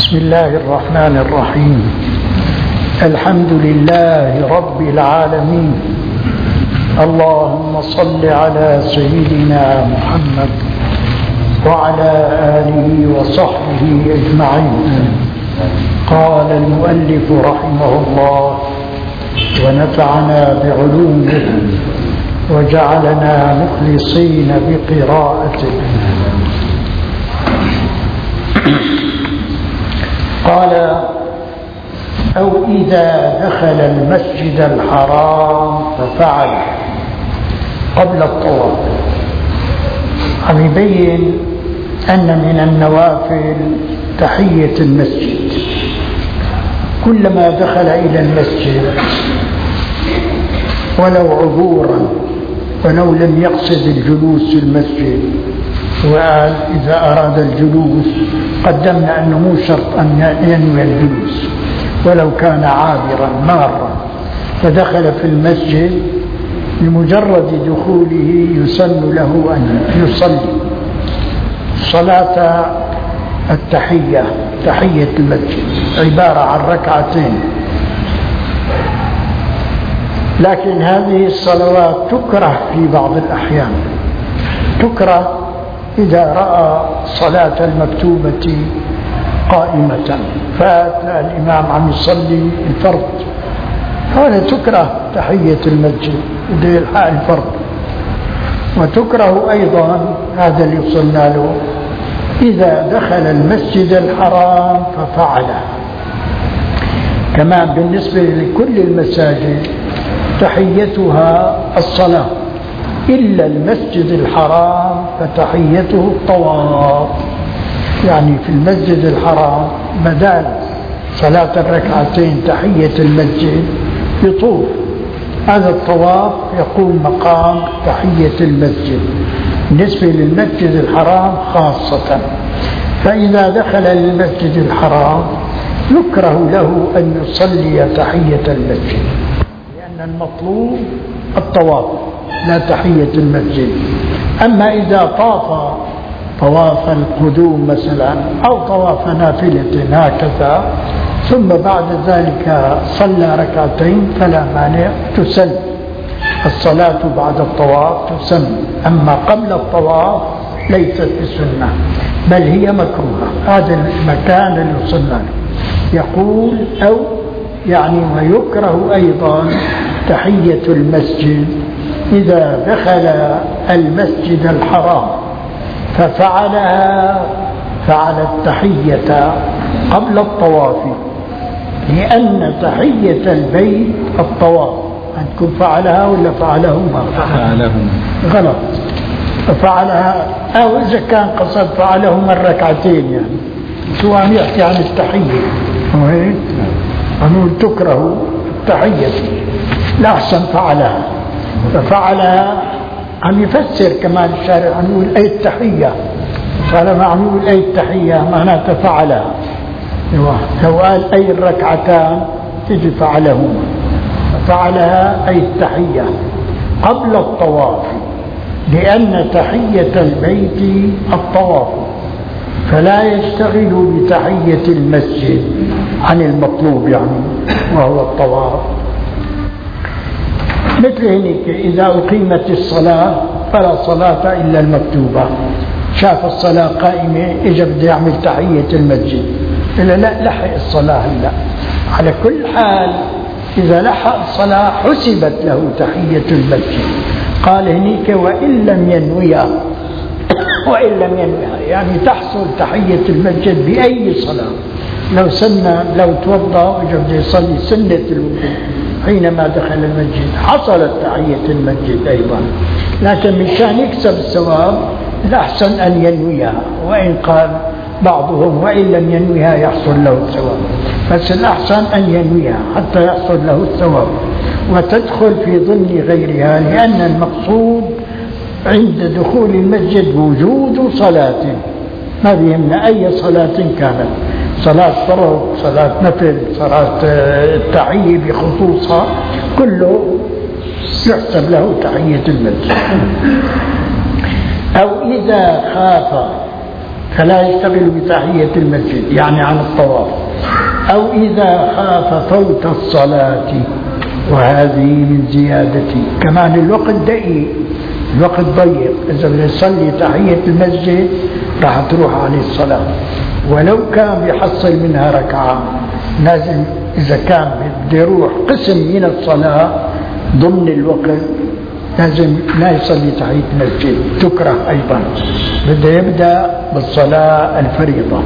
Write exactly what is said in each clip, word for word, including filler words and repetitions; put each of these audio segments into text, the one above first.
بسم الله الرحمن الرحيم. الحمد لله رب العالمين. اللهم صل على سيدنا محمد وعلى آله وصحبه أجمعين. قال المؤلف رحمه الله: ونفعنا بعلومه وجعلنا مخلصين بقراءته. قال: أو إذا دخل المسجد الحرام ففعل قبل الطواف. عم يبين أن من النوافل تحية المسجد. كلما دخل إلى المسجد ولو عبورا ولو لم يقصد الجلوس في المسجد، وقال إذا أراد الجلوس قدمنا أنه مو شرط أن ينوي الجلوس، ولو كان عابرا مارا فدخل في المسجد، بمجرد دخوله يسن له أن يصلي صلاة التحية، تحية المسجد، عبارة عن ركعتين. لكن هذه الصلوات تكره في بعض الأحيان، تكره إذا رأى صلاة المكتوبة قائمة فات الإمام عم يصلي الفرض، هذا تكره تحية المسجد إذا يلحق الفرض. وتكره أيضا هذا اللي وصلنا له: إذا دخل المسجد الحرام ففعله. كمان بالنسبة لكل المساجد تحيتها الصلاة، إلا المسجد الحرام فتحيته الطواف. يعني في المسجد الحرام بدال صلاة الركعتين تحية المسجد يطوف، هذا الطواف يقوم مقام تحية المسجد بالنسبة للمسجد الحرام خاصة. فإذا دخل المسجد الحرام يكره له أن يصلي تحية المسجد، لأن المطلوب الطواف لا تحية المسجد. أما إذا طاف طواف القدوم مثلا أو طواف نافلة هكذا ثم بعد ذلك صلى ركعتين فلا مانع، تسن الصلاة بعد الطواف تسن. أما قبل الطواف ليست بسنة بل هي مكروهة. هذا المكان اللي وصلنا يقول: أو يعني ويكره أيضا تحية المسجد إذا دخل المسجد الحرام ففعلها، فعل التحية قبل الطواف، لأن تحية البيت الطواف. أنكم فعلها ولا فعلهما؟ فعلهما غلط، فعلها. أو إذا كان قصد فعلهما الركعتين، يعني شو عم يحكي عن التحية؟ وهيك نقول تكره التحية، لا أحسن فعلها. ففعلها عم يفسر كمان الشارع، عم يقول أي التحية، فلما عم يقول أي التحية معناتها فعلها. لو قال أي الركعتان تجي فعلهما، ففعلها أي التحية قبل الطواف، لأن تحية البيت الطواف، فلا يشتغل بتحية المسجد عن المطلوب يعني وهو الطواف. مثل هنيك إذا أقيمت الصلاة فلا صلاة إلا المكتوبة، شاف الصلاة قائمة إجا بده يعمل تحية المسجد، إلا لا لحق الصلاة هلا. على كل حال إذا لحق الصلاة حسبت له تحية المسجد. قال هنيك: وإن لم ينويها، وإن لم ينويها يعني تحصل تحية المسجد بأي صلاة. لو سنة لو توضأ وإجا بده يصلي سنة الوضوء حينما دخل المسجد حصلت تحية المسجد أيضا، لكن مشان يكسب الثواب الأحسن أن ينويها. وإن قال بعضهم وإن لم ينويها يحصل له الثواب، بس الأحسن أن ينويها حتى يحصل له الثواب وتدخل في ضمن غيرها، لأن المقصود عند دخول المسجد وجود صلاة، ما بيهمنا أي صلاة كانت، صلاة فرض، صلاة نفل، صلاة التحية بخصوصها، كله يحسب له تحية المسجد. أو إذا خاف فلا يشتغل بتحية المسجد يعني عن الطواف. أو إذا خاف فوت الصلاة، وهذه من زيادتي. كمان الوقت دقيق، الوقت ضيق، إذا بده يصلي تحية المسجد راح تروح عليه الصلاة، ولو كان بيحصل منها ركعة لازم إذا كان بده يروح قسم من الصلاة ضمن الوقت لازم لا يصلي تحية المسجد، تكره أيضا، بده يبدأ بالصلاة الفريضة.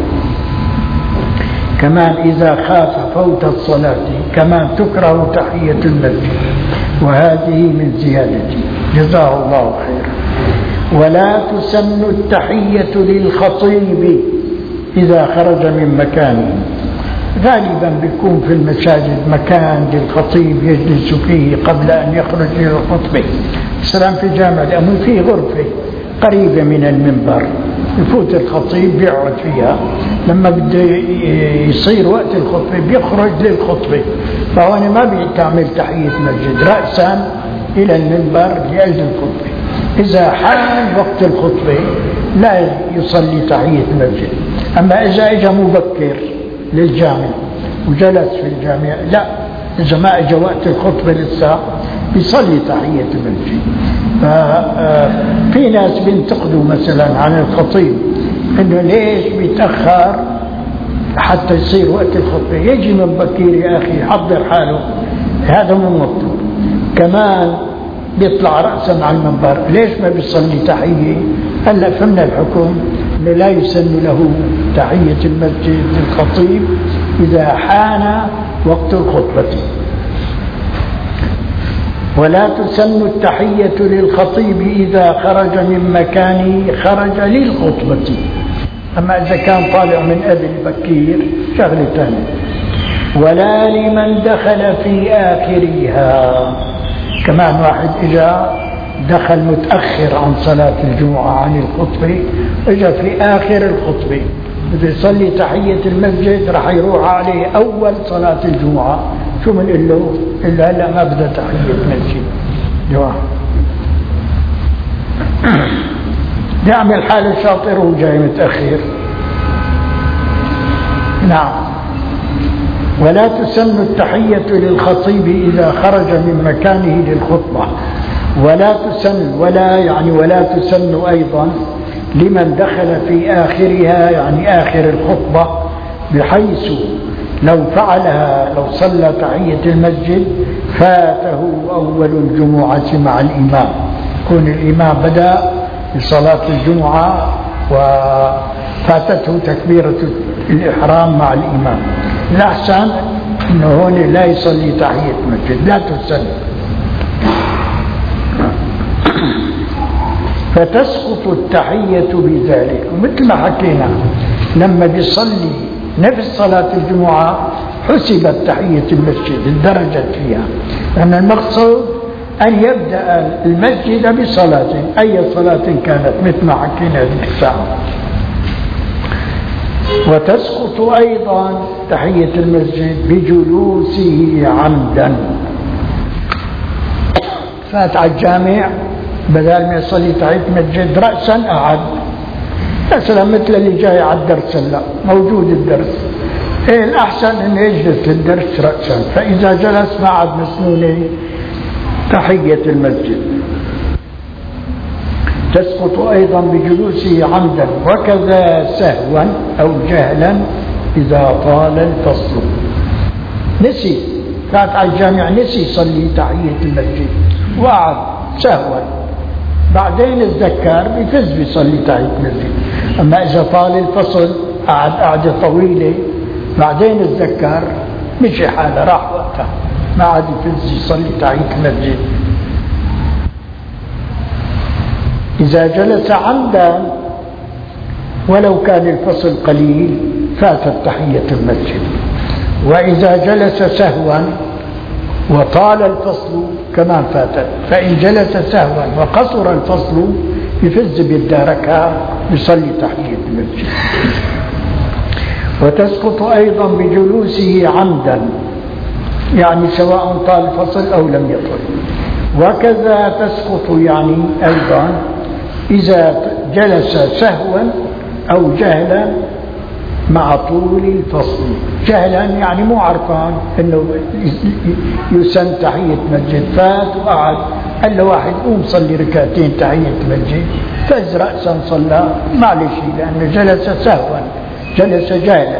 كمان إذا خاف فوت الصلاة كمان تكره تحية المسجد، وهذه من زيادتي. جزاه الله خيرا. ولا تسن التحية للخطيب إذا خرج من مكانه. غالبا بيكون في المساجد مكان للخطيب يجلس فيه قبل أن يخرج إلى الخطبة. السلام في جامع الأمن فيه غرفة قريبة من المنبر، يفوت الخطيب بيقعد فيها، لما بده يصير وقت الخطبة بيخرج للخطبة، فهون ما بيعمل تحية مسجد رأسا إلى المنبر لأجل الخطبة. إذا حان وقت الخطبة لا يصلي تحية المسجد. أما إذا إجا مبكر للجامع وجلس في الجامع لا، إذا ما إجا وقت الخطبة لسه بيصلي تحية المسجد. ففي ناس بينتقدوا مثلا عن الخطيب إنه ليش بيتأخر حتى يصير وقت الخطبة، يجي من بكير يا أخي يحضر حاله، هذا مو مطلوب. كمان بيطلع رأسا على المنبر، ليش ما بيصلي تحية؟ هلا فهمنا الحكم انه لا يسن له تحية المسجد للخطيب إذا حان وقت الخطبة. ولا تسن التحية للخطيب إذا خرج من مكانه خرج للخطبة. أما إذا كان طالع من قبل بكير شغلة ثانية. ولا لمن دخل في آخرها. كمان واحد إجا دخل متأخر عن صلاة الجمعة عن الخطبة، إجا في آخر الخطبة بده يصلي تحية المسجد، راح يروح عليه أول صلاة الجمعة، شو بنقول له؟ إلا هلا ما بده تحية مسجد، جواب يعمل حاله شاطر وجاي متأخر. نعم. ولا تسن التحية للخطيب إذا خرج من مكانه للخطبة. ولا تسن، ولا يعني ولا تسن أيضا لمن دخل في آخرها يعني آخر الخطبة، بحيث لو فعلها لو صلى تحية المسجد فاته أول الجمعة مع الإمام، يكون الإمام بدأ بصلاة الجمعة وفاتته تكبيرة الإحرام مع الإمام، الأحسن أنه هون لا يصلي تحية مسجد، لا تسن. فتسقط التحية بذلك. مثل ما حكينا لما بيصلي نفس صلاة الجمعة حسبت تحية المسجد اندرجت فيها، لأن المقصود أن يبدأ المسجد بصلاة أي صلاة كانت مثل ما حكينا ذيك الساعة. وتسقط أيضا تحية المسجد بجلوسه عمدا. فات على الجامع بدل ما يصلي تحية المسجد رأسا أعد، مثلا مثل اللي جاي على الدرس هلا موجود الدرس، إيه الأحسن إنه يجلس للدرس رأسا، فإذا جلس ما عاد مسنونة تحية المسجد. تسقط أيضا بجلوسه عمدا، وكذا سهوا أو جهلا إذا طال الفصل. نسي فات على الجامع نسي يصلي تحية المسجد وقعد سهوا، بعدين الذكر بفز بيصلي تحية المسجد. أما إذا طال الفصل قعد قعدة طويلة بعدين الذكر مشي حاله راح وقتها ما عاد يفز يصلي تحية المسجد. إذا جلس عمدا ولو كان الفصل قليل فاتت تحية المسجد. وإذا جلس سهوا وطال الفصل كمان فاتت. فإن جلس سهوا وقصر الفصل يفز بالداركة يصلي تحية المسجد. وتسقط أيضا بجلوسه عمدا، يعني سواء طال الفصل أو لم يطل. وكذا تسقط يعني أيضا إذا جلس سهوا أو جهلا مع طول الفصل. جهلا يعني مو عرفان انه يسن تحية مسجد، فات وقعد قال له واحد قوم صلي ركعتين تحية مسجد، فز رأسا صلى معلش لأنه جلس سهوا، جلس جهلا.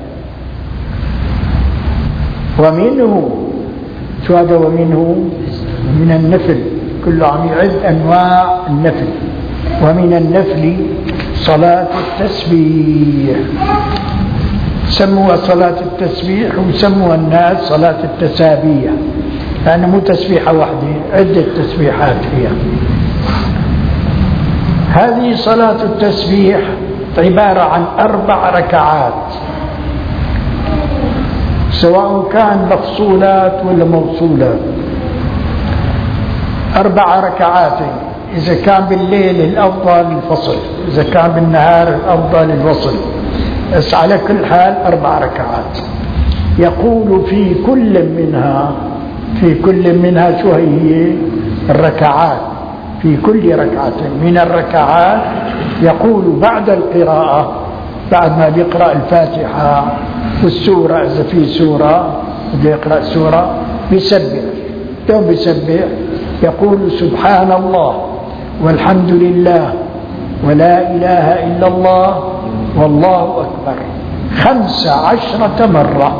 ومنه شو هذا؟ ومنه من النفل، كل عم يعد أنواع النفل. ومن النفل صلاة التسبيح، سموها صلاة التسبيح وسموها الناس صلاة التسابيح، لأنه مو تسبيحة واحدة، عدة تسبيحات فيها. هذه صلاة التسبيح عبارة عن أربع ركعات، سواء كان مفصولات ولا موصولات. أربع ركعات، إذا كان بالليل الأفضل الفصل، إذا كان بالنهار الأفضل الوصل، بس على كل حال أربع ركعات. يقول في كل منها، في كل منها شو هي الركعات، في كل ركعة من الركعات يقول بعد القراءة، بعد ما بيقرأ الفاتحة والسورة، إذا في سورة بده يقرأ سورة بيسبح، يوم بيسبح يقول سبحان الله والحمد لله ولا إله إلا الله والله أكبر خمس عشرة مرة.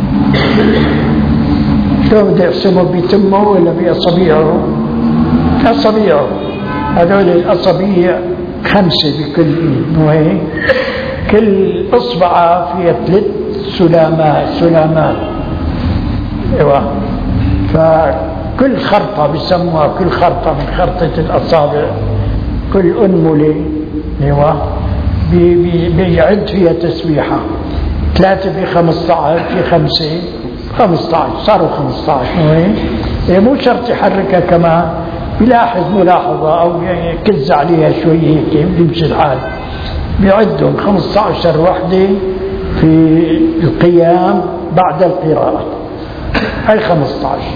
شو بده يحسبه؟ بتمه ولا بأصابيعه؟ أصابيعه، هذول الأصابيع خمسة بكل إيد، وهي كل إصبع فيها ثلاث سلامات سلامات ايوه. فكل خرطة بسموها، كل خرطة من خرطة الأصابع، كل أنملة ايوه بي بي بيعد فيها تسبيحة. ثلاثة في خمسة عشر، في خمسة خمسة عشر، صاروا خمسة عشر. وين مو شرط يحركها كمان، بيلاحظ ملاحظة أو يكز عليها شوي هيك بيمشي الحال. بيعدهم خمسة عشر وحدة في القيام بعد القراءة، هاي خمسة عشر.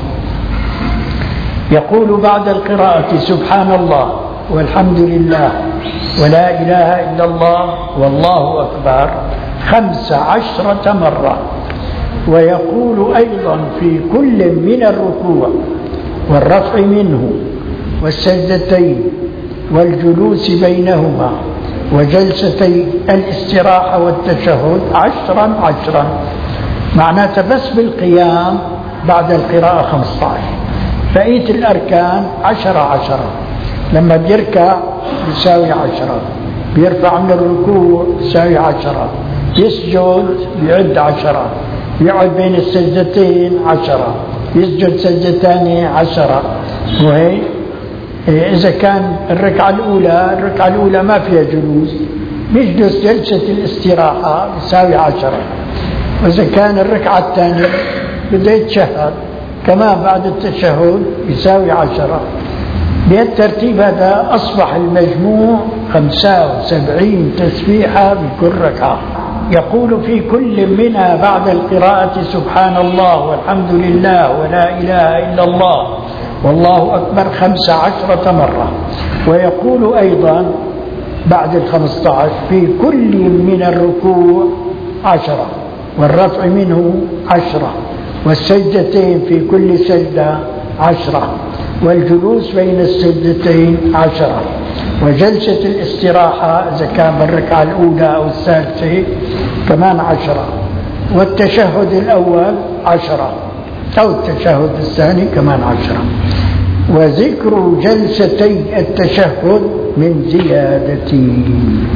يقول بعد القراءة سبحان الله والحمد لله ولا إله إلا الله والله أكبر خمس عشرة مرة. ويقول أيضا في كل من الركوع والرفع منه والسجدتين والجلوس بينهما وجلستي الاستراحة والتشهد عشرا عشرا. معناته بس بالقيام بعد القراءة خمسة عشر، بقية الأركان عشرة عشرة. لما بيركع بيساوي عشرة، بيرفع من الركوع بيساوي عشرة، يسجد بيعد عشرة، يقعد بين السجدتين عشرة، يسجد سجدتان عشرة. وهي إذا كان الركعة الأولى، الركعة الأولى ما فيها جلوس، بيجلس جلسة الاستراحة بيساوي عشرة. وإذا كان الركعة الثانية بده يتشهد كمان بعد التشهد يساوي عشرة. بالترتيب هذا أصبح المجموع خمسة وسبعين تسبيحة بكل ركعة. يقول في كل منها بعد القراءة سبحان الله والحمد لله ولا إله إلا الله والله أكبر خمس عشرة مرة. ويقول أيضا بعد الخمسة عشر في كل من الركوع عشرة والرفع منه عشرة والسجدتين في كل سجدة عشرة والجلوس بين السجدتين عشرة وجلسة الاستراحة إذا كان بالركعة الأولى أو الثالثة كمان عشرة والتشهد الأول عشرة أو التشهد الثاني كمان عشرة. وذكر جلستي التشهد من زيادته.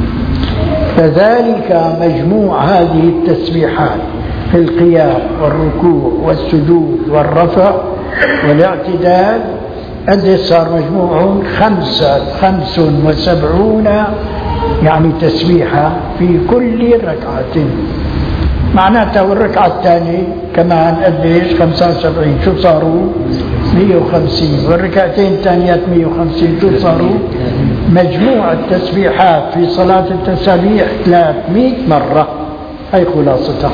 فذلك مجموع هذه التسبيحات في القيام والركوع والسجود والرفع والاعتدال قد صار مجموعهم خمسة خمس وسبعون يعني تسبيحة في كل ركعة. معناتها والركعة الثانية كمان قديش؟ خمسة وسبعين، شو صاروا؟ مية وخمسين. والركعتين الثانيات مية وخمسين، شو صاروا؟ مجموع التسبيحات في صلاة التسابيح ثلاثمئة مرة. هي خلاصتها.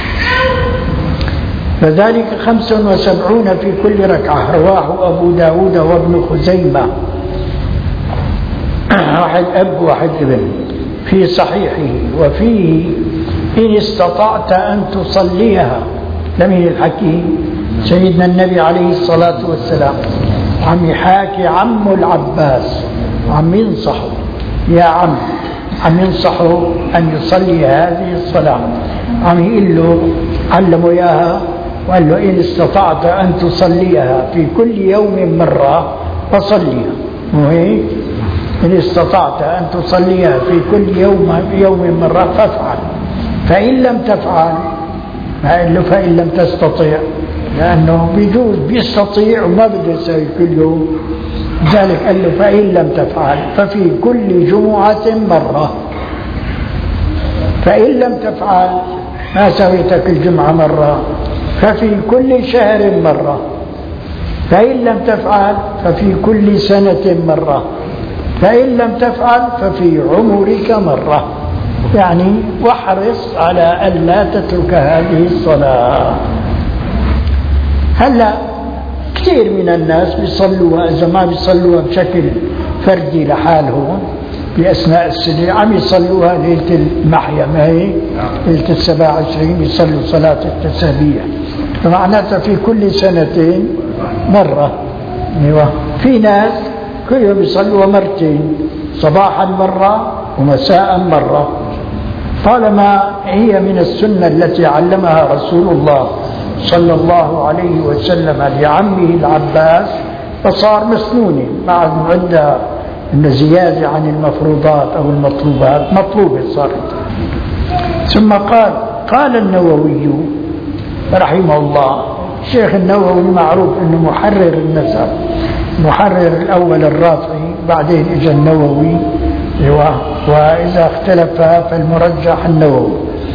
فذلك خمس وسبعون في كل ركعة. رواه أبو داود وابن خزيمة. واحد أب واحد ابن. في صحيحه وفيه إن استطعت أن تصليها، لمن الحكيم سيدنا النبي عليه الصلاة والسلام عم يحاكي عم العباس، عم ينصحه يا عم، عم ينصحه أن يصلي هذه الصلاة، عم يقول له علمه إياها وقال له إن استطعت أن تصليها في كل يوم مرة فصليها، وهيك إن استطعت أن تصليها في كل يوم يوم مرة فافعل، فإن لم تفعل ما قال له فإن لم تستطيع، لأنه بيجوز بيستطيع وما بده يسوي كل يوم، ذلك قال له فإن لم تفعل ففي كل جمعة مرة، فإن لم تفعل ما سويت كل جمعة مرة ففي كل شهر مرة، فإن لم تفعل ففي كل سنة مرة، فإن لم تفعل ففي عمرك مرة. يعني واحرص على ألا تترك هذه الصلاة. هلا كثير من الناس بيصلوها، إذا ما بيصلوها بشكل فردي لحالهم بأثناء السنة عم يصلوها ليلة المحيا، ما هي ليلة السبع عشرين يصلوا صلاة التسابيح، فمعناتها في كل سنتين مرة. في ناس كل يوم يصلوها مرتين، صباحا مرة ومساء مرة، طالما هي من السنة التي علمها رسول الله صلى الله عليه وسلم لعمه العباس فصار مسنونة، بعد عندها زيادة عن المفروضات أو المطلوبات مطلوبة صارت. ثم قال قال النووي رحمه الله، الشيخ النووي معروف أنه محرر المذهب، محرر الأول الرافعي بعدين إجا النووي، وإذا اختلف فالمرجح النووي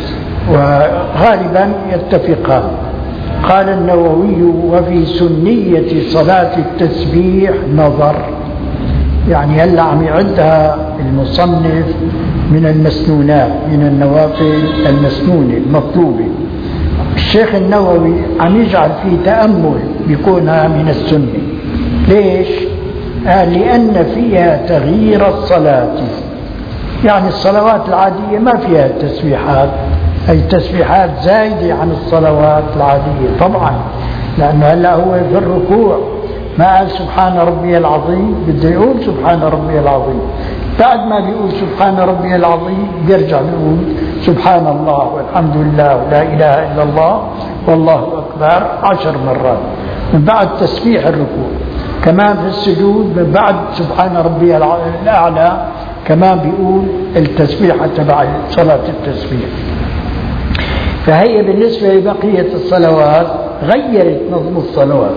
وغالبا يتفقان. قال النووي وفي سنية صلاة التسبيح نظر، يعني هلا عم يعدها المصنف من المسنونات، من النوافل المسنونة المطلوبة. الشيخ النووي عم يجعل في تأمل بيكونها من السنة. ليش؟ قال لأن فيها تغيير الصلاة، يعني الصلوات العادية ما فيها التسبيحات، أي التسبيحات زايدة عن الصلوات العادية طبعا، لأنه هلا هو في الركوع ما قال سبحان ربي العظيم، بده يقول سبحان ربي العظيم، بعد ما بيقول سبحان ربي العظيم بيرجع بيقول سبحان الله والحمد لله ولا إله إلا الله والله أكبر عشر مرات من بعد تسبيح الركوع. كمان في السجود من بعد سبحان ربي الأعلى كمان بيقول التسبيحة تبع صلاة التسبيح. فهي بالنسبة لبقية الصلوات غيرت نظم الصلوات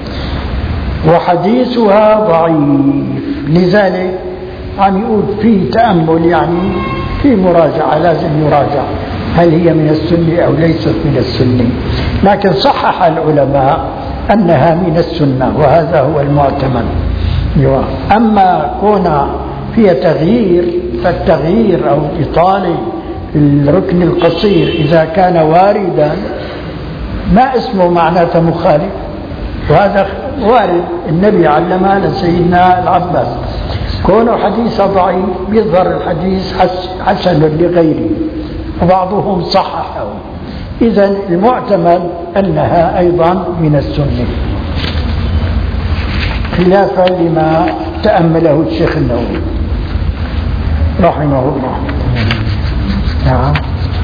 وحديثها ضعيف، لذلك عم يقول في تأمل، يعني في مراجعة، لازم يراجع هل هي من السنة أو ليست من السنة، لكن صحح العلماء أنها من السنة وهذا هو المعتمد. أما كون فيها تغيير فالتغيير أو إطالة الركن القصير إذا كان واردا ما اسمه معناته مخالف، وهذا وارد النبي علمها لسيدنا العباس. كونه حديث ضعيف بيظهر الحديث حسن لغيره وبعضهم صححه، إذن المعتمد أنها أيضا من السنة خلافا لما تأمله الشيخ النووي رحمه الله. نعم.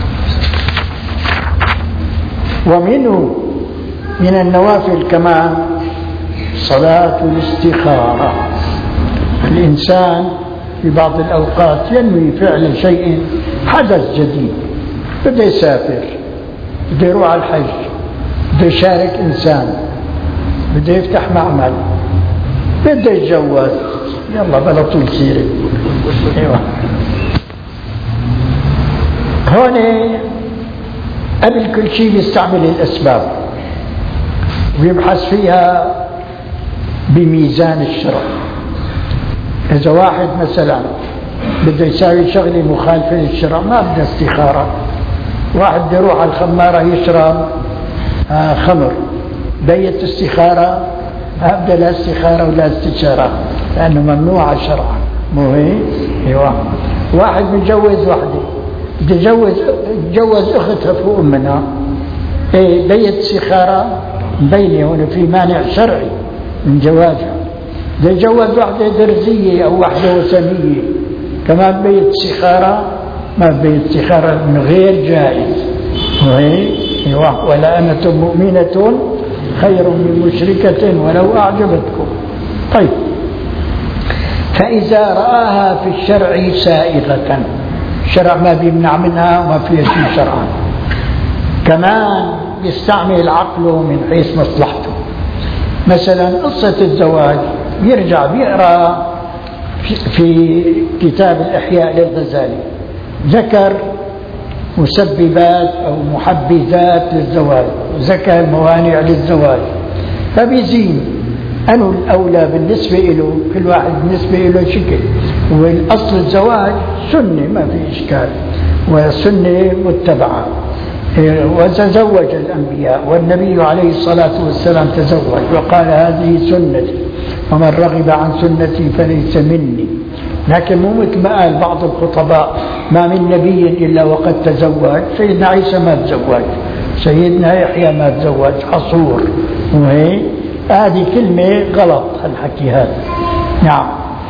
ومنه من النوافل كمان صلاة الاستخارة. الإنسان في بعض الأوقات ينوي فعل شيء حدث جديد، بده يسافر، بده يروح على الحج، بده يشارك إنسان، بده يفتح معمل، بده يتجوز، يلا بلا طول سيرة. ايوه هون قبل كل شيء بيستعمل الأسباب ويبحث فيها بميزان الشرع. إذا واحد مثلا بده يساوي شغلة مخالفة للشرع ما بده استخارة. واحد بده يروح على الخمارة يشرب آه خمر، بيت استخارة؟ أبدا لا استخارة ولا استشارة، لأنه ممنوع شرعا. مو هيك؟ ايوه. واحد متجوز وحده تجوز تجوز اختها فوق منها، ايه بيت استخاره بيني هنا في مانع شرعي من جوازها. تجوز وحده درزيه او وحده وثنيه كمان بيت استخاره، ما بيت استخاره من غير جائز. ايوه. ولا أمة مؤمنة خير من مشركة ولو أعجبتكم. طيب، فإذا رآها في الشرع سائغة، الشرع ما بيمنع منها وما فيها شيء شرعا، كمان يستعمل عقله من حيث مصلحته. مثلا قصة الزواج يرجع بيقرأ في كتاب الإحياء للغزالي، ذكر مسببات أو محبذات للزواج، وذكر موانع للزواج، فبيزين أنه الأولى بالنسبة له، كل واحد بالنسبة له شكل. والأصل الزواج سنة ما في إشكال، وسنة متبعة. وتزوج الأنبياء، والنبي عليه الصلاة والسلام تزوج وقال هذه سنتي ومن رغب عن سنتي فليس مني. لكن مو مثل ما قال بعض الخطباء ما من نبي إلا وقد تزوج. سيدنا عيسى ما تزوج، سيدنا يحيى ما تزوج، حصور. وهي هذه كلمة غلط هالحكي هذا. نعم.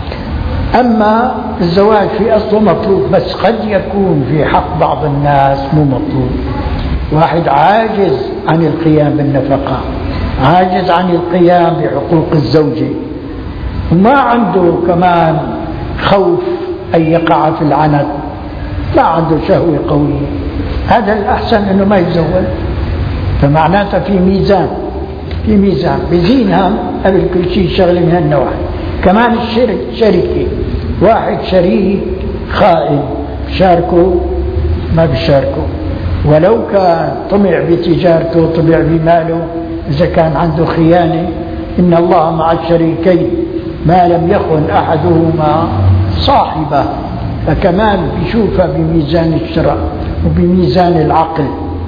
أما الزواج في أصله مطلوب، بس قد يكون في حق بعض الناس مو مطلوب. واحد عاجز عن القيام بالنفقة، عاجز عن القيام بحقوق الزوجة، وما عنده كمان خوف أن يقع في العنت، ما عنده شهوة قوية، هذا الأحسن أنه ما يتزوج. فمعناته في ميزان، في ميزان بزينها قبل كل شيء شغلة من هالنوع. كمان الشرك، شركة واحد شريك خائن شاركه ما بشاركه، ولو كان طمع بتجارته طمع بماله، إذا كان عنده خيانة، إن الله مع الشريكين ما لم يخن أحدهما صاحبه، فكمان بيشوفها بميزان الشرع وبميزان العقل.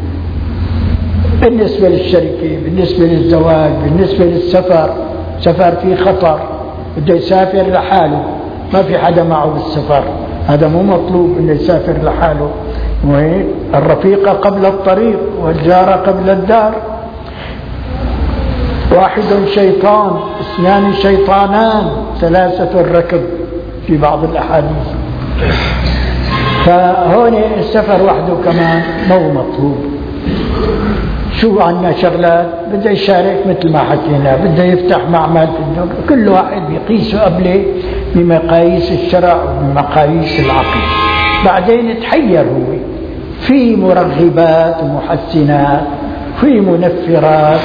بالنسبة للشركة، بالنسبة للزواج، بالنسبة للسفر، سفر فيه خطر، بده يسافر لحاله، ما في حدا معه بالسفر، هذا مو مطلوب انه يسافر لحاله. الرفيق قبل الطريق والجار قبل الدار. واحد شيطان، اثنان شيطانان، ثلاثة الركب في بعض الأحاديث. فهون السفر وحده كمان مو مطلوب. شو عنا شغلات بده يشارك مثل ما حكينا، بده يفتح معمل، كل واحد بيقيسه قبله بمقاييس الشرع وبمقاييس العقل. بعدين تحير هو في مرغبات ومحسنات، في منفرات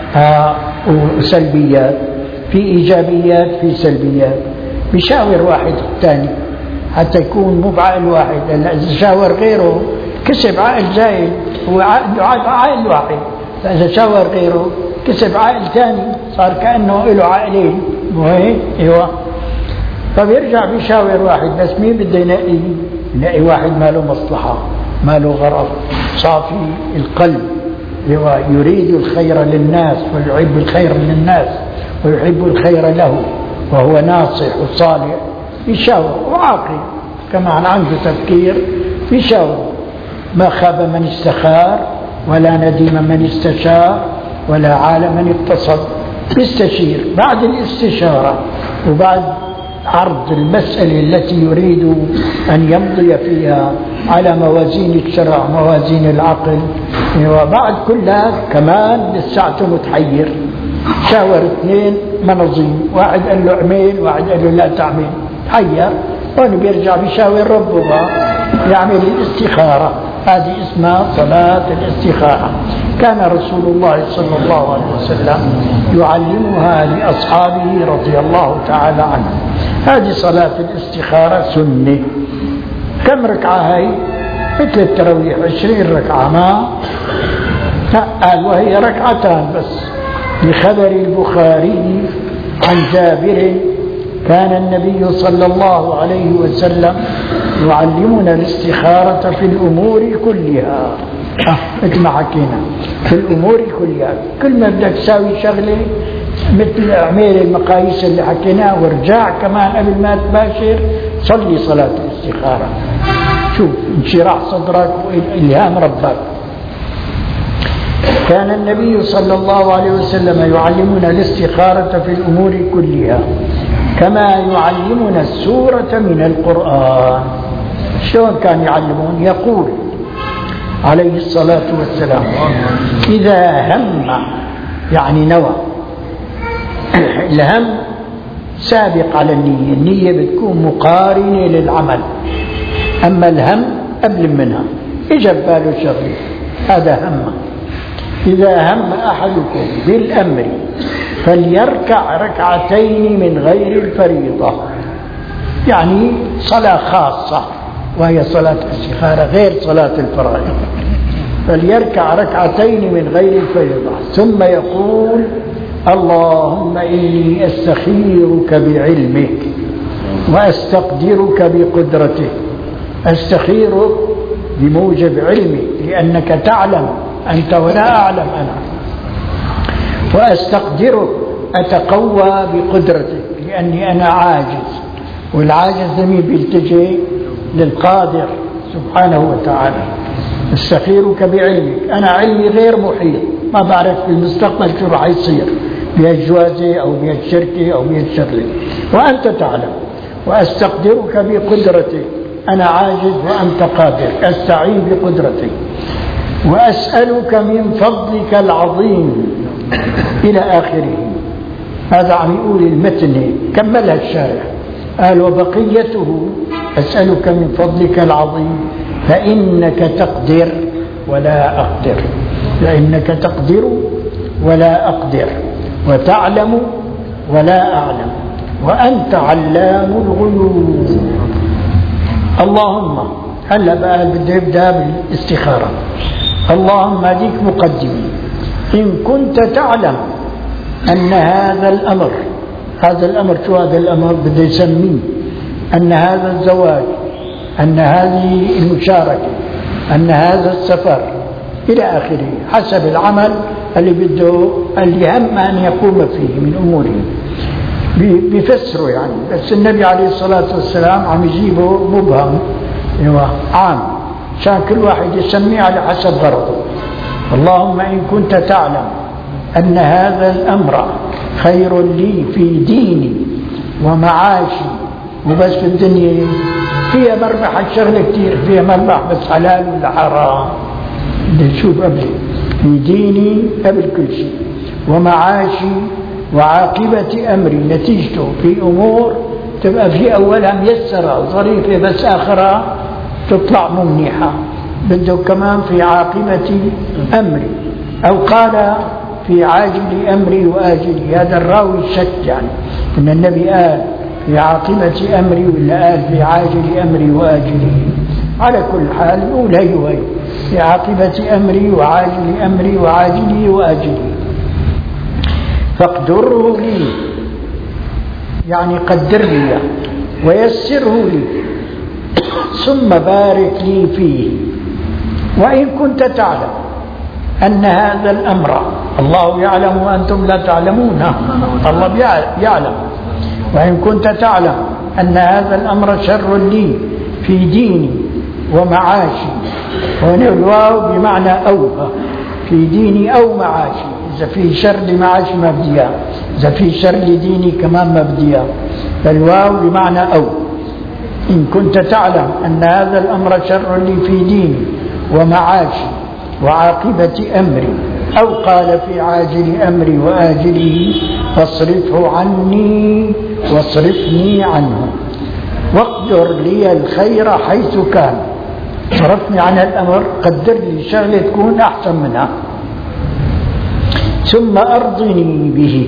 وسلبيات، في إيجابيات في سلبيات. بيشاور واحد الثاني حتى يكون مو بعقل واحد، لأن إذا شاور غيره كسب عقل زايد، هو عقل واحد، فإذا شاور غيره كسب عقل ثاني، صار كأنه له عقلين. وهي ايوه. فبيرجع بيشاور واحد، بس مين بده ينقي؟ ينقي واحد ما له مصلحة، ما له غرض، صافي القلب، يريد الخير للناس ويحب الخير للناس ويحب الخير له، وهو ناصح وصالح، يشاور وعاقل كمان عنده تفكير، يشاور. ما خاب من استخار ولا ندم من استشار ولا عال من اقتصد. يستشير بعد الاستشارة وبعد عرض المسألة التي يريد أن يمضي فيها على موازين الشرع موازين العقل، وبعد كل هذا كمان لساعته متحير، شاور اثنين منظيم، واحد قال له اعمل واحد قال له لا تعمل، تحير. هون بيرجع بيشاور ربه يعمل الاستخارة، هذه اسمها صلاة الاستخارة. كان رسول الله صلى الله عليه وسلم يعلمها لأصحابه رضي الله تعالى عنه. هذه صلاة الاستخارة سنة. كم ركعة هي؟ مثل التراويح عشرين ركعة. ما قال وهي ركعتان بس، لخبر البخاري عن جابر كان النبي صلى الله عليه وسلم يعلمنا الاستخارة في الأمور كلها. مثل ما حكينا في الأمور كلها، كل ما بدك تساوي شغلة مثل اعمل المقاييس اللي حكيناها، وارجع كمان قبل ما تباشر صلي صلاة الاستخارة، شوف انشراح صدرك وإلهام ربك. كان النبي صلى الله عليه وسلم يعلمنا الاستخارة في الأمور كلها كما يعلمنا السورة من القرآن. شلون كان يعلمون؟ يقول عليه الصلاة والسلام: إذا هم، يعني نوى، الهم سابق على النية، النية بتكون مقارنة للعمل، أما الهم قبل منها إجا باله شغله، هذا هم. إذا هم أحدكم بالأمر فليركع ركعتين من غير الفريضة، يعني صلاة خاصة وهي صلاة الاستخارة غير صلاة الفرائض، فليركع ركعتين من غير الفريضة ثم يقول: اللهم إني أستخيرك بعلمك وأستقدرك بقدرتك. أستخيرك بموجب علمي لأنك تعلم أنت ولا أعلم أنا، وأستقدرك أتقوى بقدرتك لأني أنا عاجز، والعاجز لم بيلتجئ للقادر سبحانه وتعالى. أستخيرك بعلمك، أنا علمي غير محيط، ما بعرف في المستقبل شو راح يصير بهالجوازة أو بهالشركة أو بهالشغلة، وأنت تعلم. وأستقدرك بقدرتك، أنا عاجز وأنت قادر، أستعين بقدرتك. وأسألك من فضلك العظيم إلى آخره. هذا عم يقول المتن، كملها الشارح قال: وبقيته: أسألك من فضلك العظيم فإنك تقدر ولا أقدر، فإنك تقدر ولا أقدر، وتعلم ولا أعلم، وأنت علام الغيوب. اللهم، هلا بقى بدي ابدا بالاستخاره. اللهم هذيك مقدمه: إن كنت تعلم أن هذا الأمر، هذا الأمر شو هذا الأمر بده يسميه، أن هذا الزواج، أن هذه المشاركة، أن هذا السفر إلى آخره، حسب العمل اللي بده اللي هم أن يقوم فيه من أموره بفسره يعني. بس النبي عليه الصلاة والسلام عم يجيبه مبهم عام عشان كل واحد يسميه على حسب غرضه. اللهم إن كنت تعلم أن هذا الأمر خير لي في ديني ومعاشي، وبس في الدنيا فيها مربح، الشغلة كتير فيها مربح، بس حلال ولا حرام بدي نشوف قبل، في ديني قبل كل شيء، ومعاشي، وعاقبة أمري، نتيجته في أمور تبقى في أولها ميسرة وظريفة بس آخرها تطلع مو منيحة، بده كمان في عاقبة أمري، أو قال في عاجل أمري وآجلي. هذا الراوي الشك يعني إن النبي قال في عاقبة أمري ولا قال في عاجل أمري وآجلي. على كل حال نقول هي وهي، في عاقبة أمري وعاجل أمري وعاجلي وآجلي. فاقدره لي يعني قدر لي ويسره لي، ثم بارك لي فيه. وإن كنت تعلم أن هذا الأمر، الله يعلم وأنتم لا تعلمون، الله يعلم. وإن كنت تعلم أن هذا الأمر شر لي في ديني ومعاشي، هنا الواو بمعنى أو، في ديني أو معاشي، إذا في شر لمعاشي ما بديها، إذا في شر لديني كمان ما بديها، فالواو بمعنى أو. إن كنت تعلم أن هذا الأمر شر لي في ديني ومعاشي وعاقبة أمري، أو قال في عاجل أمري وآجله، فاصرفه عني واصرفني عنه، واقدر لي الخير حيث كان. صرفني عن الأمر، قدر لي شغلة تكون أحسن منها، ثم أرضني به،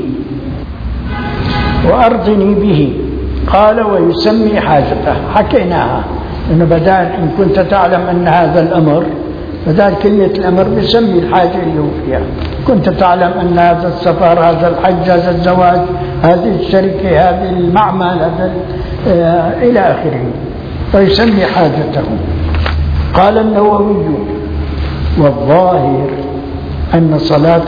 وأرضني به. قال ويسمي حاجته، حكيناها إنه بدال إن كنت تعلم أن هذا الأمر، بدال كلمة الأمر بيسمي الحاجة اللي هو فيها. كنت تعلم أن هذا السفر، هذا الحج، هذا الزواج، هذه الشركة، هذه المعمل، هذا آه إلى آخره، فيسمي حاجته. قال النووي: والظاهر أن صلاة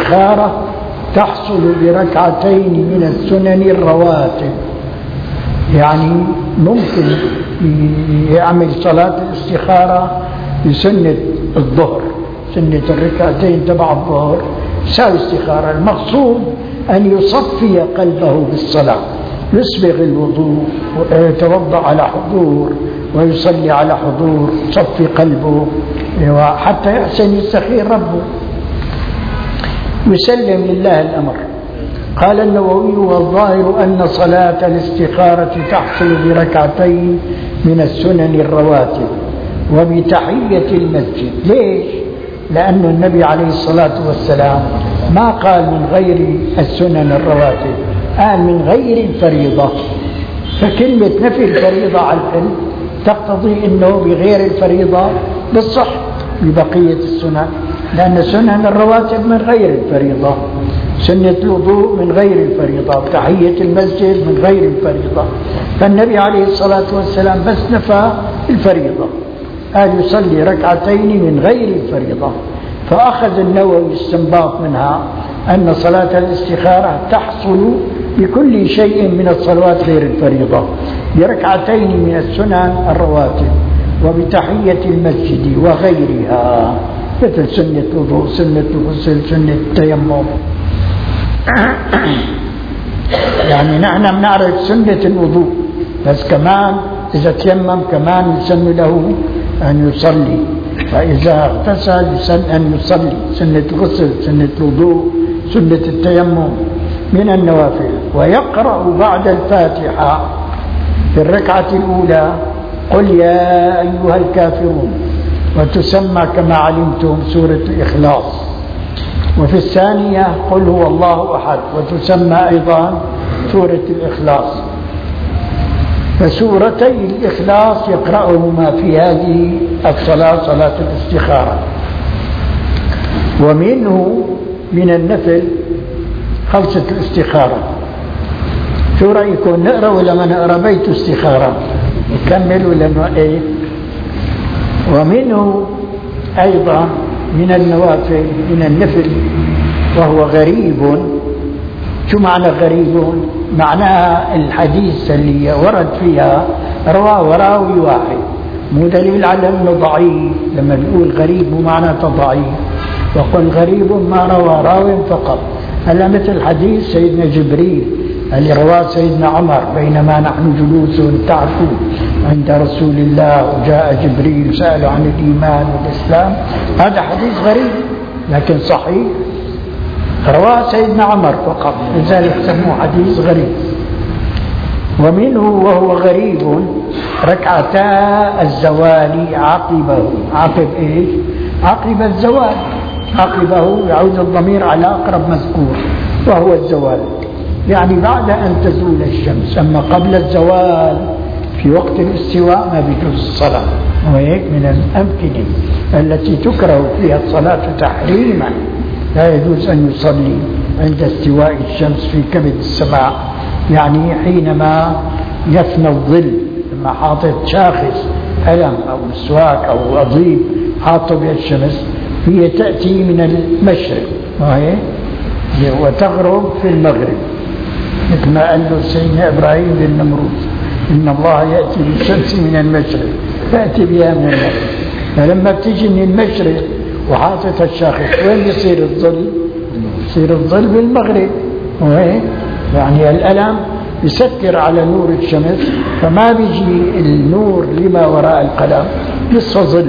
الاستخارة تحصل بركعتين من السنن الرواتب، يعني ممكن يعمل صلاة الاستخارة بسنة الظهر، سنة الركعتين تبع الظهر يساوي استخارة. المقصود أن يصفي قلبه بالصلاة، يسبغ الوضوء ويتوضأ على حضور ويصلي على حضور، يصفي قلبه حتى يحسن يستخير ربه، يسلم لله الأمر. قال النووي: والظاهر أن صلاة الاستخارة تحصل بركعتين من السنن الرواتب وبتحية المسجد. ليش؟ لأن النبي عليه الصلاة والسلام ما قال من غير السنن الرواتب، قال من غير الفريضة، فكلمة نفي الفريضة على الحل تقتضي أنه بغير الفريضة بالصح ببقية السنن، لأن سنن الرواتب من غير الفريضة، سنة الوضوء من غير الفريضة، تحية المسجد من غير الفريضة. فالنبي عليه الصلاة والسلام بس نفى الفريضة، قال يصلي ركعتين من غير الفريضة. فأخذ النووي استنباط منها أن صلاة الاستخارة تحصل بكل شيء من الصلوات غير الفريضة، بركعتين من السنن الرواتب وبتحية المسجد وغيرها، مثل سنة الوضوء، سنة الغسل، سنة التيمم. يعني نحن بنعرف سنة الوضوء، بس كمان إذا تيمم كمان يسن له أن يصلي، فإذا اغتسل يسن أن يصلي، سنة الغسل، سنة الوضوء، سنة التيمم من النوافل. ويقرأ بعد الفاتحة في الركعة الأولى: قل يا أيها الكافرون، وتسمى كما علمتم سورة الإخلاص. وفي الثانية: قل هو الله أحد، وتسمى أيضا سورة الإخلاص. فسورتي الإخلاص يقرأهما في هذه الصلاة، صلاة الاستخارة. ومنه من النفل خلصة الاستخارة. شو رأيكم، نقرأ ولا ما نقرأ بيت استخارة؟ نكمل ولا نوقف؟ ومنه أيضا من النوافل من النفل وهو غريب. شو معنى غريب؟ معناها الحديث اللي ورد فيها رواه راوي واحد، مو دليل على انه ضعيف. لما نقول غريب مو معناته ضعيف، وقل غريب ما روى راو فقط. هلا مثل حديث سيدنا جبريل اللي رواه سيدنا عمر: بينما نحن جلوس تعفو عند رسول الله وجاء جبريل سأل عن الإيمان والإسلام. هذا حديث غريب لكن صحيح، رواه سيدنا عمر فقط، لذلك سموه حديث غريب. ومنه وهو غريب ركعتا الزوال عقبه. عقب ايش؟ عقب الزوال، عقبه يعود الضمير على أقرب مذكور وهو الزوال، يعني بعد أن تزول الشمس. أما قبل الزوال في وقت الاستواء ما بيجوز الصلاة، وهيك من الأمكنة التي تكره فيها الصلاة تحريما. لا يجوز أن يصلي عند استواء الشمس في كبد السماء، يعني حينما يفنى الظل، لما حاطط شاخص قلم أو مسواك أو أضيب حاطه بالشمس، هي تأتي من المشرق وهي وتغرب في المغرب، مثل ما قال له سيدنا إبراهيم للنمرود: إن الله يأتي بالشمس من المشرق فأتي بها من المغرب. فلما بتيجي من المشرق وحاطط الشاخص وين يصير الظل؟ يصير الظل بالمغرب، وهي يعني الألم يسكر على نور الشمس، فما بيجي النور لما وراء القلم، نصف ظل.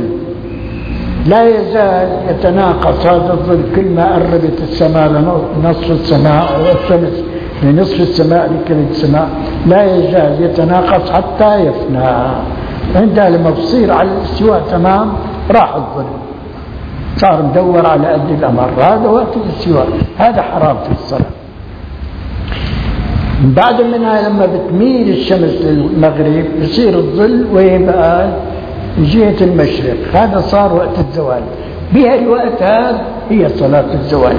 لا يزال يتناقص هذا الظل كل ما قربت السماء لنصف السماء والشمس لنصف السماء لكل السماء، لا يزال يتناقص حتى يفنى. عندها لما بصير على الاستواء تمام راح الظل، صار مدور على قد الأمر، هذا وقت الاستواء، هذا حرام في الصلاة. بعد منها لما بتميل الشمس للمغرب يصير الظل وين بقى؟ جهة المشرق، هذا صار وقت الزوال. بهالوقت هذا هي صلاة الزوال.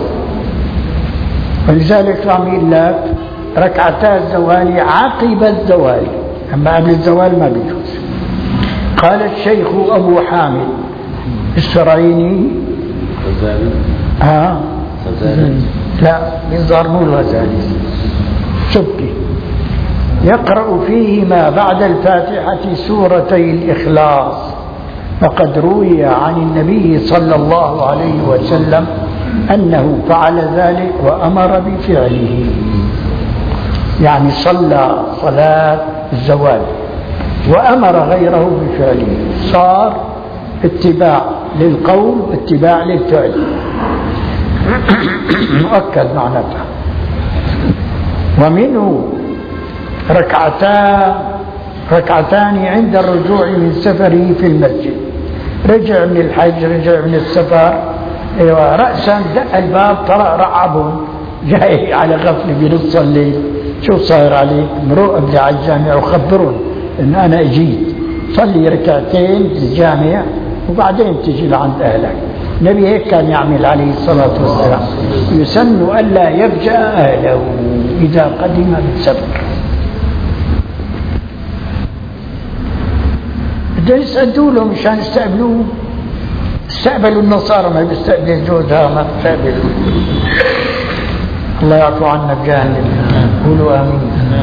ولذلك عم يقول لك ركعتا الزوال عقب الزوال، أما قبل الزوال ما بيجوز. قال الشيخ أبو حامد السرايني غزالي ها غزالي لا يظهر مو الغزالي، سبكي يقرأ فيهما بعد الفاتحة سورتي الإخلاص، فقد روي عن النبي صلى الله عليه وسلم أنه فعل ذلك وأمر بفعله، يعني صلى صلاة الزوال وأمر غيره بفعله، صار اتباع للقول واتباع للفعل مؤكد معناتها. ومنه ركعتان ركعتان عند الرجوع من سفره في المسجد، رجع من الحج رجع من السفر، ايوه رأسا دق الباب طلع رعبهم جاي على غفلة بنص الليل، شو صاير عليك؟ مروا ابدي على الجامع وخبرون ان انا اجيت، صلي ركعتين في الجامع وبعدين تجي لعند اهلك. النبي هيك كان يعمل عليه الصلاة والسلام، يسن ألا يفجأ أهله إذا قدم من سفر. بدهم يسألوا له مشان يستقبلوه، استقبلوا النصارى ما بيستقبل جوزها ما بيستقبلوا. الله يعفو عنا بجهنم، قولوا آمين.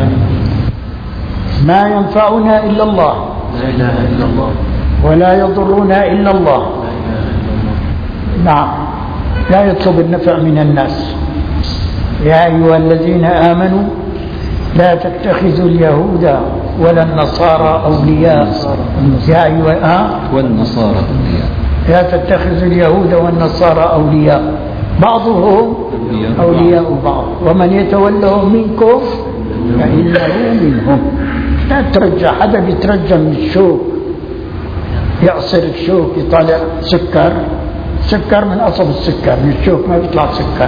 ما ينفعنا إلا الله، لا إله إلا الله، ولا يضرنا إلا الله. نعم، لا يطلب النفع من الناس. يا أيها الذين آمنوا لا تتخذوا اليهود ولا النصارى أولياء. يا أيها آه والنصارى أولياء، لا تتخذوا اليهود والنصارى أولياء بعضهم أولياء بعض ومن يتولهم منكم فإنه منهم. لا ترجع حدا بيترجى من الشوك، يعصر الشوك يطلع سكر، سكر من أصل السكر، من الشوك ما بيطلع سكر.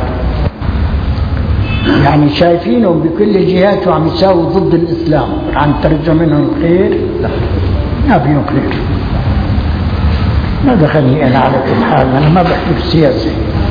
يعني شايفينهم بكل جهات وعم يساووا ضد الإسلام، عم ترجى منهم خير؟ لا، ما فيهم خير. ما دخلني أنا على كل حال، أنا ما بحكي بالسياسة.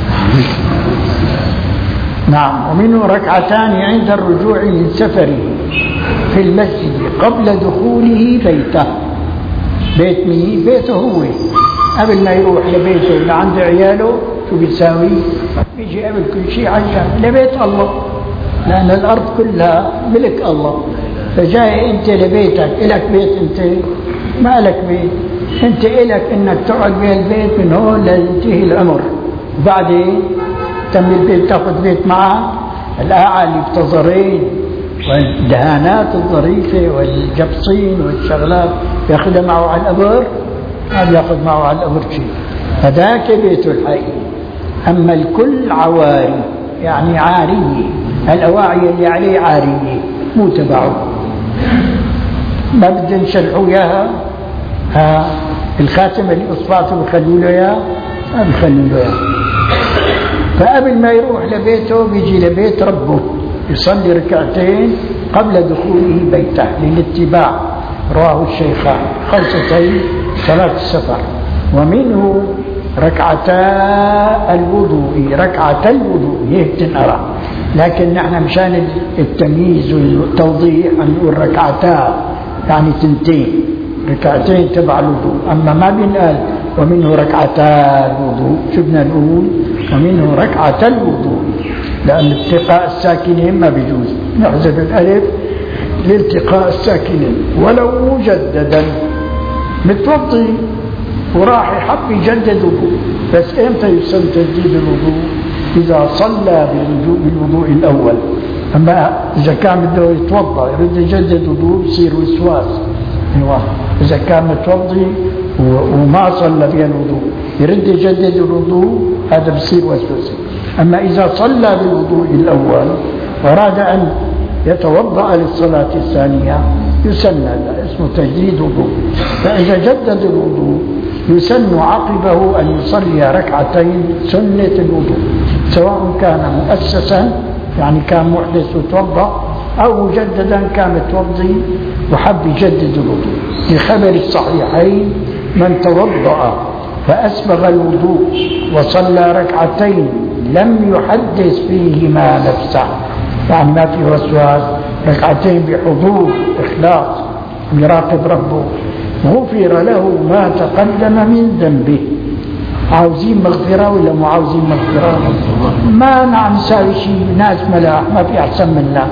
نعم. ومنه ركعتان عند الرجوع من سفره في المسجد قبل دخوله بيته. بيت مين؟ بيته هو، قبل ما يروح لبيته لعند عياله شو بيساوي؟ بيجي قبل كل شيء عشان لبيت الله، لأن الأرض كلها ملك الله. فجاي أنت لبيتك، إلك بيت أنت؟ ما لك بيت، أنت إلك إنك تقعد بهالبيت من هون لينتهي العمر، وبعدين تم البيت تأخذ بيت معه الأعلى بتظرين والدهانات الظريفة والجبصين والشغلات ياخذها معه على القبر، ما بياخذ معه على القبر شيء، هذاك بيته الحقيقي. أما الكل عواري، يعني عارية، الأواعي اللي عليه عارية مو تبعه، ما بدهم يشلحوا إياها. ها الخاتم اللي أصبعته بخلوا له إياه، ما بخلوا له إياه. فقبل ما يروح لبيته بيجي لبيت ربه يصلي ركعتين قبل دخوله بيته للاتباع، رواه الشيخان، خمستين صلاة السفر. ومنه ركعتا الوضوء، ركعتا الوضوء هيك تنقرأ، لكن نحن مشان التمييز والتوضيح نقول ركعتا يعني تنتين، ركعتين تبع الوضوء. أما ما بينقال ومنه ركعتا الوضوء، شو بدنا نقول؟ ومنه ركعتا الوضوء، لأن التقاء الساكنين ما بيجوز، نحذف الألف لالتقاء الساكنين. ولو مجددا متوضي وراح يحب يجدد وضوء، بس امتى يسمى تجديد الوضوء؟ إذا صلى بالوضوء الأول. أما إذا كان بده يتوضا يريد يجدد وضوء يصير وسواس. أيوة، إذا كان متوضي وما صلى بها الوضوء يريد يجدد الوضوء هذا بصير وسوسة. أما إذا صلى بالوضوء الأول وأراد أن يتوضأ للصلاة الثانية يسن، هذا اسمه تجديد وضوء. فإذا جدد الوضوء يسن عقبه أن يصلي ركعتين سنة الوضوء، سواء كان مؤسسا يعني كان محدث وتوضأ، أو مجددا كان متوضي وحب يجدد الوضوء. في خبر الصحيحين من توضأ فأسبغ الوضوء وصلى ركعتين لم يحدث فيهما نفسه، يعني ما في وسواس، ركعتين بحضور إخلاص يراقب ربه، غفر له ما تقدم من ذنبه. عاوزين مغفرة ولا مو عاوزين مغفرة؟ ما نعم نساوي شيء، ناس ملاح ما في أحسن منا،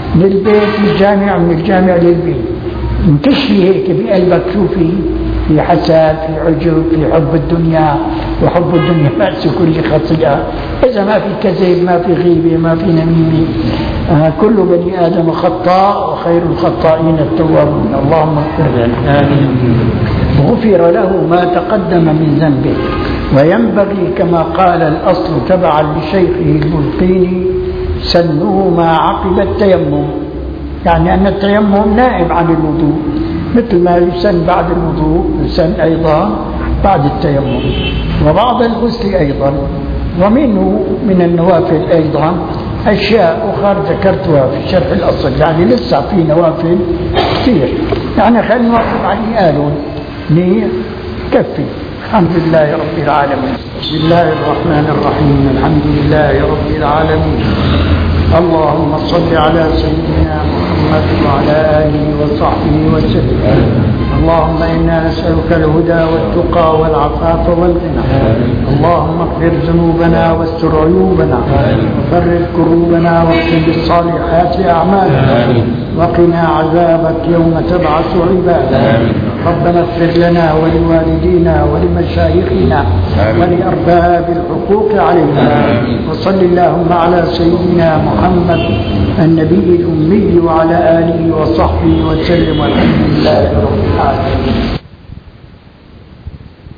للبيت للجامع ومن الجامع للبيت. انتشري هيك بقلبك شوفي في حسد، في عجب، في حب الدنيا، وحب الدنيا بأس كل خطيئة. إذا ما في كذب، ما في غيبة، ما في نميمة. آه كل بني آدم خطاء وخير الخطائين التوابون. اللهم اغفر لنا. غفر له ما تقدم من ذنبه. وينبغي كما قال الأصل تبعا لشيخه البلقيني سنه ما عقب التيمم، يعني أن التيمم نائب عن الوضوء، مثل ما يسن بعد الوضوء يسن أيضا بعد التيمم، وبعد الغسل أيضا. ومنه من النوافل أيضا أشياء أخرى ذكرتها في شرح الأصل، يعني لسه في نوافل كثير، يعني خلينا نوقف عن قالوا نية كفي. الحمد لله رب العالمين. بسم الله الرحمن الرحيم. الحمد لله رب العالمين. اللهم صل على سيدنا محمد وعلى آله وصحبه وسلم. اللهم إنا نسألك الهدى والتقى والعفاف والغنى. اللهم اغفر ذنوبنا واستر عيوبنا وفرج كروبنا واختم بالصالحات أعمالنا وقنا عذابك يوم تبعث عبادك. ربنا اغفر لنا ولوالدينا ولمشايخنا ولأرباب الحقوق علينا. وصل اللهم على سيدنا محمد النبي الأمي وعلى آله وصحبه وسلم والحمد لله رب العالمين.